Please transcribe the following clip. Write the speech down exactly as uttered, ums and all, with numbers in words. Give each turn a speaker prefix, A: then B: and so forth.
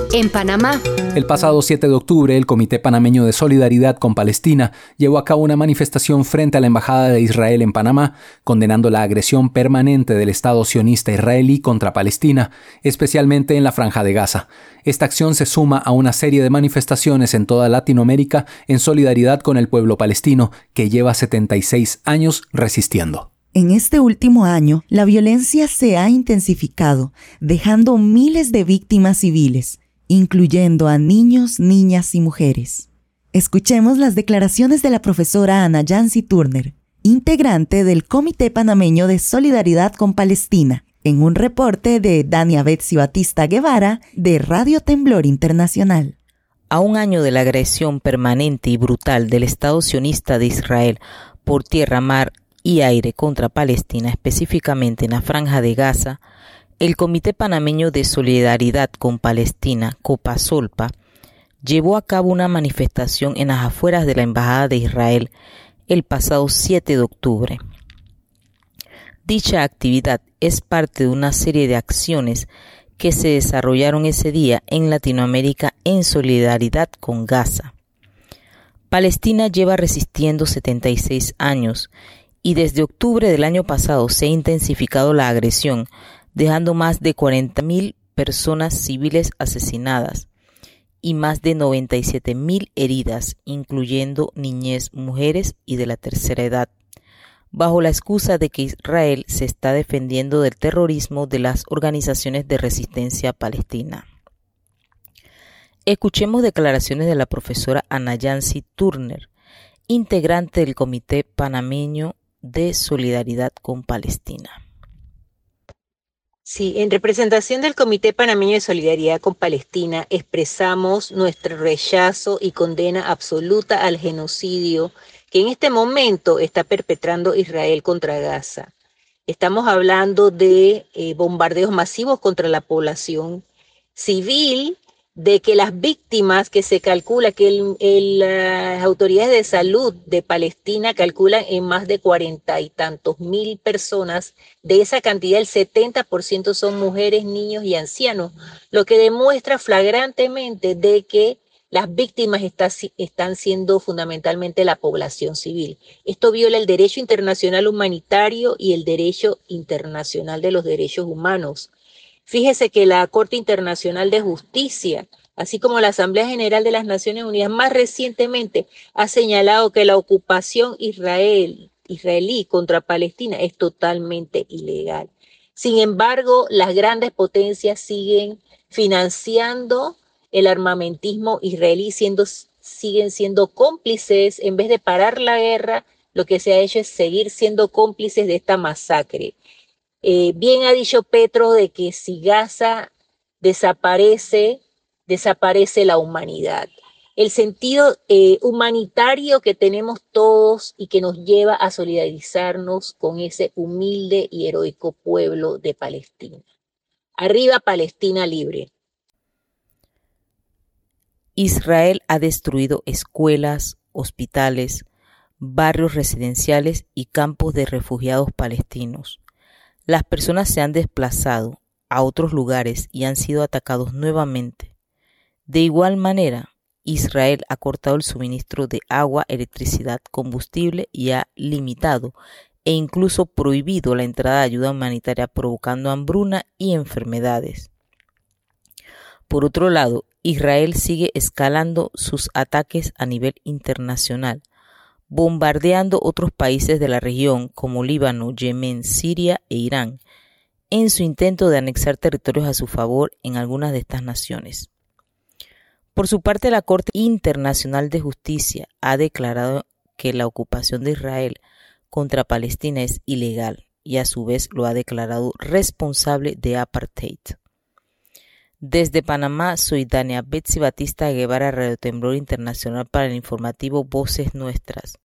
A: En Panamá.
B: El pasado siete de octubre, el Comité Panameño de Solidaridad con Palestina llevó a cabo una manifestación frente a la Embajada de Israel en Panamá, condenando la agresión permanente del Estado sionista israelí contra Palestina, especialmente en la Franja de Gaza. Esta acción se suma a una serie de manifestaciones en toda Latinoamérica en solidaridad con el pueblo palestino, que lleva setenta y seis años resistiendo.
C: En este último año, la violencia se ha intensificado, dejando miles de víctimas civiles, incluyendo a niños, niñas y mujeres. Escuchemos las declaraciones de la profesora Ana Yancy Turner, integrante del Comité Panameño de Solidaridad con Palestina, en un reporte de Dania Betsy Batista Guevara de Radio Temblor Internacional.
D: A un año de la agresión permanente y brutal del Estado sionista de Israel por tierra, mar y aire contra Palestina, específicamente en la Franja de Gaza, el Comité Panameño de Solidaridad con Palestina, COPASOLPA, llevó a cabo una manifestación en las afueras de la Embajada de Israel el pasado siete de octubre. Dicha actividad es parte de una serie de acciones que se desarrollaron ese día en Latinoamérica en solidaridad con Gaza. Palestina lleva resistiendo setenta y seis años y desde octubre del año pasado se ha intensificado la agresión, dejando más de cuarenta mil personas civiles asesinadas y más de noventa y siete mil heridas, incluyendo niñez, mujeres y de la tercera edad, bajo la excusa de que Israel se está defendiendo del terrorismo de las organizaciones de resistencia palestina. Escuchemos declaraciones de la profesora Ana Yancy Turner, integrante del Comité Panameño de Solidaridad con Palestina.
E: Sí, en representación del Comité Panameño de Solidaridad con Palestina expresamos nuestro rechazo y condena absoluta al genocidio que en este momento está perpetrando Israel contra Gaza. Estamos hablando de eh, bombardeos masivos contra la población civil, de que las víctimas que se calcula, que el, el, las autoridades de salud de Palestina calculan en más de cuarenta y tantos mil personas. De esa cantidad, el setenta por ciento son mujeres, niños y ancianos, lo que demuestra flagrantemente de que las víctimas está, están siendo fundamentalmente la población civil. Esto viola el derecho internacional humanitario y el derecho internacional de los derechos humanos. Fíjese que la Corte Internacional de Justicia, así como la Asamblea General de las Naciones Unidas, más recientemente ha señalado que la ocupación israel, israelí contra Palestina es totalmente ilegal. Sin embargo, las grandes potencias siguen financiando el armamentismo israelí, siendo, siguen siendo cómplices. En vez de parar la guerra, lo que se ha hecho es seguir siendo cómplices de esta masacre. Eh, bien ha dicho Petro de que si Gaza desaparece, desaparece la humanidad. El sentido eh, humanitario que tenemos todos y que nos lleva a solidarizarnos con ese humilde y heroico pueblo de Palestina. Arriba Palestina libre.
D: Israel ha destruido escuelas, hospitales, barrios residenciales y campos de refugiados palestinos. Las personas se han desplazado a otros lugares y han sido atacados nuevamente. De igual manera, Israel ha cortado el suministro de agua, electricidad, combustible y ha limitado e incluso prohibido la entrada de ayuda humanitaria, provocando hambruna y enfermedades. Por otro lado, Israel sigue escalando sus ataques a nivel internacional, bombardeando otros países de la región como Líbano, Yemen, Siria e Irán, en su intento de anexar territorios a su favor en algunas de estas naciones. Por su parte, la Corte Internacional de Justicia ha declarado que la ocupación de Israel contra Palestina es ilegal y a su vez lo ha declarado responsable de apartheid. Desde Panamá, soy Dania Betsy Batista Guevara, Radio Temblor Internacional, para el informativo Voces Nuestras.